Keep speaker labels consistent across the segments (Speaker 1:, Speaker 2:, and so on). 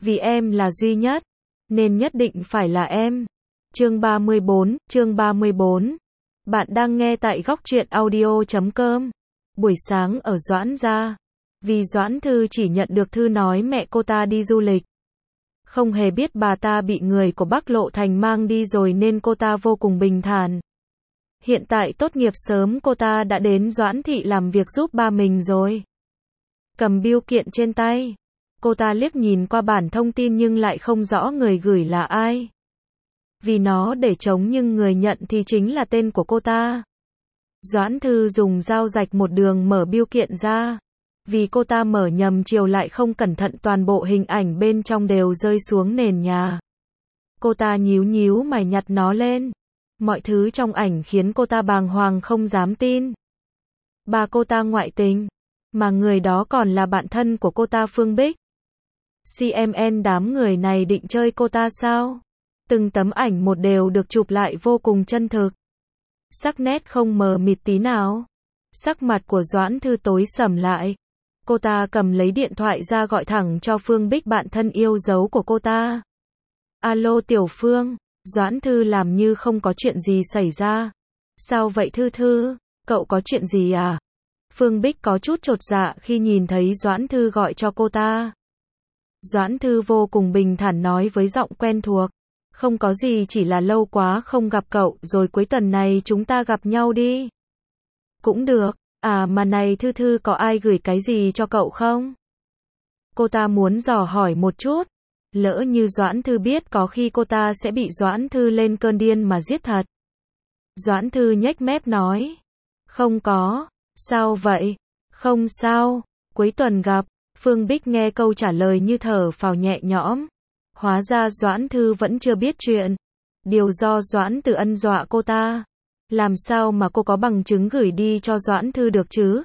Speaker 1: Vì em là duy nhất, nên nhất định phải là em. Chương 34. Bạn đang nghe tại góc truyện audio.com. Buổi sáng ở Doãn gia. Vì Doãn Thư chỉ nhận được thư nói mẹ cô ta đi du lịch. Không hề biết bà ta bị người của Bắc Lộ Thành mang đi rồi nên cô ta vô cùng bình thản. Hiện tại tốt nghiệp sớm cô ta đã đến Doãn thị làm việc giúp ba mình rồi. Cầm bưu kiện trên tay. Cô ta liếc nhìn qua bản thông tin nhưng lại không rõ người gửi là ai. Vì nó để trống nhưng người nhận thì chính là tên của cô ta. Doãn Thư dùng dao rạch một đường mở bưu kiện ra. Vì cô ta mở nhầm chiều lại không cẩn thận toàn bộ hình ảnh bên trong đều rơi xuống nền nhà. Cô ta nhíu mày nhặt nó lên. Mọi thứ trong ảnh khiến cô ta bàng hoàng không dám tin. Bà cô ta ngoại tình, mà người đó còn là bạn thân của cô ta Phương Bích. CMN đám người này định chơi cô ta sao? Từng tấm ảnh một đều được chụp lại vô cùng chân thực. Sắc nét không mờ mịt tí nào. Sắc mặt của Doãn Thư tối sầm lại. Cô ta cầm lấy điện thoại ra gọi thẳng cho Phương Bích bạn thân yêu dấu của cô ta. Alo Tiểu Phương, Doãn Thư làm như không có chuyện gì xảy ra. Sao vậy Thư Thư, cậu có chuyện gì à? Phương Bích có chút chột dạ khi nhìn thấy Doãn Thư gọi cho cô ta. Doãn Thư vô cùng bình thản nói với giọng quen thuộc. Không có gì, chỉ là lâu quá không gặp cậu, rồi cuối tuần này chúng ta gặp nhau đi. Cũng được, à mà này Thư Thư có ai gửi cái gì cho cậu không? Cô ta muốn dò hỏi một chút. Lỡ như Doãn Thư biết có khi cô ta sẽ bị Doãn Thư lên cơn điên mà giết thật. Doãn Thư nhếch mép nói. Không có, sao vậy? Không sao, cuối tuần gặp. Phương Bích nghe câu trả lời như thở phào nhẹ nhõm. Hóa ra Doãn Thư vẫn chưa biết chuyện. Điều do Doãn Từ Ân dọa cô ta. Làm sao mà cô có bằng chứng gửi đi cho Doãn Thư được chứ?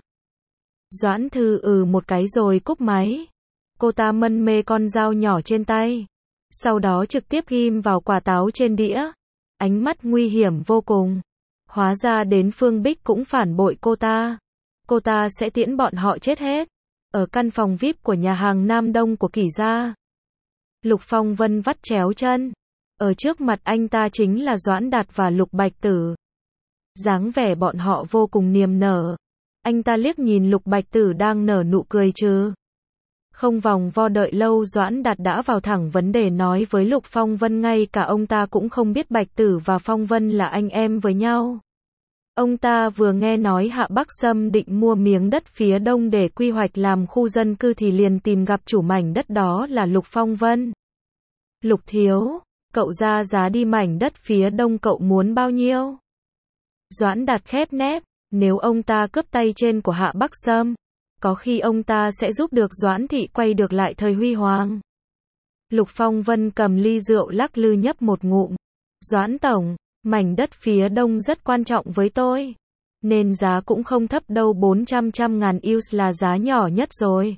Speaker 1: Doãn Thư một cái rồi cúp máy. Cô ta mân mê con dao nhỏ trên tay. Sau đó trực tiếp ghim vào quả táo trên đĩa. Ánh mắt nguy hiểm vô cùng. Hóa ra đến Phương Bích cũng phản bội cô ta. Cô ta sẽ tiễn bọn họ chết hết. Ở căn phòng VIP của nhà hàng Nam Đông của Kỷ gia. Lục Phong Vân vắt chéo chân. Ở trước mặt anh ta chính là Doãn Đạt và Lục Bạch Tử. Dáng vẻ bọn họ vô cùng niềm nở. Anh ta liếc nhìn Lục Bạch Tử đang nở nụ cười chứ. Không vòng vo đợi lâu Doãn Đạt đã vào thẳng vấn đề nói với Lục Phong Vân, ngay cả ông ta cũng không biết Bạch Tử và Phong Vân là anh em với nhau. Ông ta vừa nghe nói Hạ Bắc Sâm định mua miếng đất phía đông để quy hoạch làm khu dân cư thì liền tìm gặp chủ mảnh đất đó là Lục Phong Vân. Lục thiếu, cậu ra giá đi mảnh đất phía đông cậu muốn bao nhiêu? Doãn Đạt khép nép, nếu ông ta cướp tay trên của Hạ Bắc Sâm, có khi ông ta sẽ giúp được Doãn thị quay được lại thời huy hoàng. Lục Phong Vân cầm ly rượu lắc lư nhấp một ngụm. Doãn tổng, mảnh đất phía đông rất quan trọng với tôi. Nên giá cũng không thấp đâu, 400.000 US là giá nhỏ nhất rồi.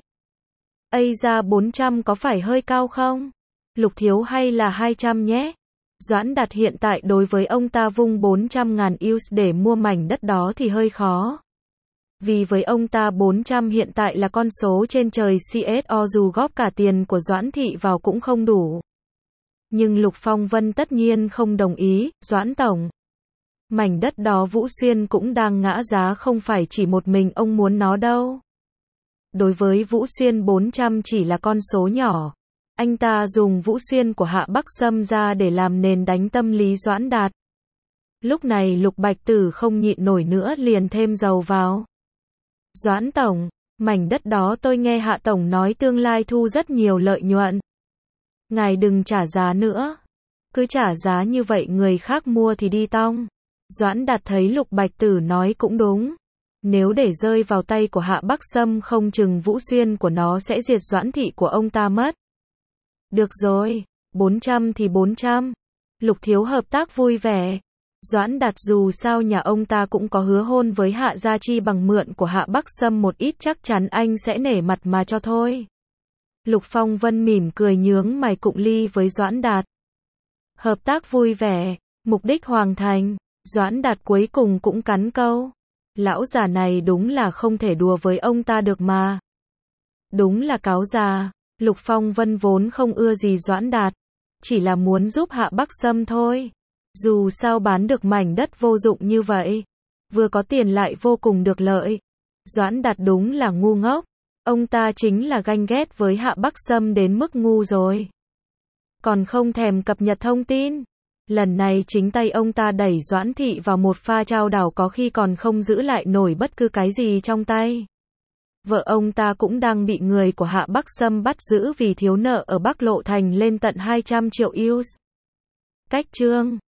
Speaker 1: Ây ra 400 có phải hơi cao không? Lục thiếu hay là 200 nhé? Doãn Đạt hiện tại đối với ông ta vung 400.000 US để mua mảnh đất đó thì hơi khó. Vì với ông ta 400 hiện tại là con số trên trời, CSO dù góp cả tiền của Doãn thị vào cũng không đủ. Nhưng Lục Phong Vân tất nhiên không đồng ý. Doãn tổng, mảnh đất đó Vũ Xuyên cũng đang ngã giá, không phải chỉ một mình ông muốn nó đâu. Đối với Vũ Xuyên 400 chỉ là con số nhỏ. Anh ta dùng Vũ Xuyên của Hạ Bắc Sâm ra để làm nền đánh tâm lý Doãn Đạt. Lúc này Lục Bạch Tử không nhịn nổi nữa liền thêm dầu vào. Doãn tổng, mảnh đất đó tôi nghe Hạ tổng nói tương lai thu rất nhiều lợi nhuận. Ngài đừng trả giá nữa. Cứ trả giá như vậy người khác mua thì đi tong. Doãn Đạt thấy Lục Bạch Tử nói cũng đúng. Nếu để rơi vào tay của Hạ Bắc Sâm không chừng Vũ Xuyên của nó sẽ diệt Doãn thị của ông ta mất. Được rồi, 400 thì 400. Lục thiếu hợp tác vui vẻ. Doãn Đạt dù sao nhà ông ta cũng có hứa hôn với Hạ Gia Chi, bằng mượn của Hạ Bắc Sâm một ít chắc chắn anh sẽ nể mặt mà cho thôi. Lục Phong Vân mỉm cười nhướng mày cụng ly với Doãn Đạt. Hợp tác vui vẻ, mục đích hoàn thành. Doãn Đạt cuối cùng cũng cắn câu. Lão già này đúng là không thể đùa với ông ta được mà. Đúng là cáo già. Lục Phong Vân vốn không ưa gì Doãn Đạt, chỉ là muốn giúp Hạ Bắc Sâm thôi. Dù sao bán được mảnh đất vô dụng như vậy, vừa có tiền lại vô cùng được lợi. Doãn Đạt đúng là ngu ngốc, ông ta chính là ganh ghét với Hạ Bắc Sâm đến mức ngu rồi. Còn không thèm cập nhật thông tin. Lần này chính tay ông ta đẩy Doãn Thị vào một pha trao đảo có khi còn không giữ lại nổi bất cứ cái gì trong tay. Vợ ông ta cũng đang bị người của Hạ Bắc Sâm bắt giữ vì thiếu nợ ở Bắc Lộ Thành lên tận 200 triệu US. Cách chương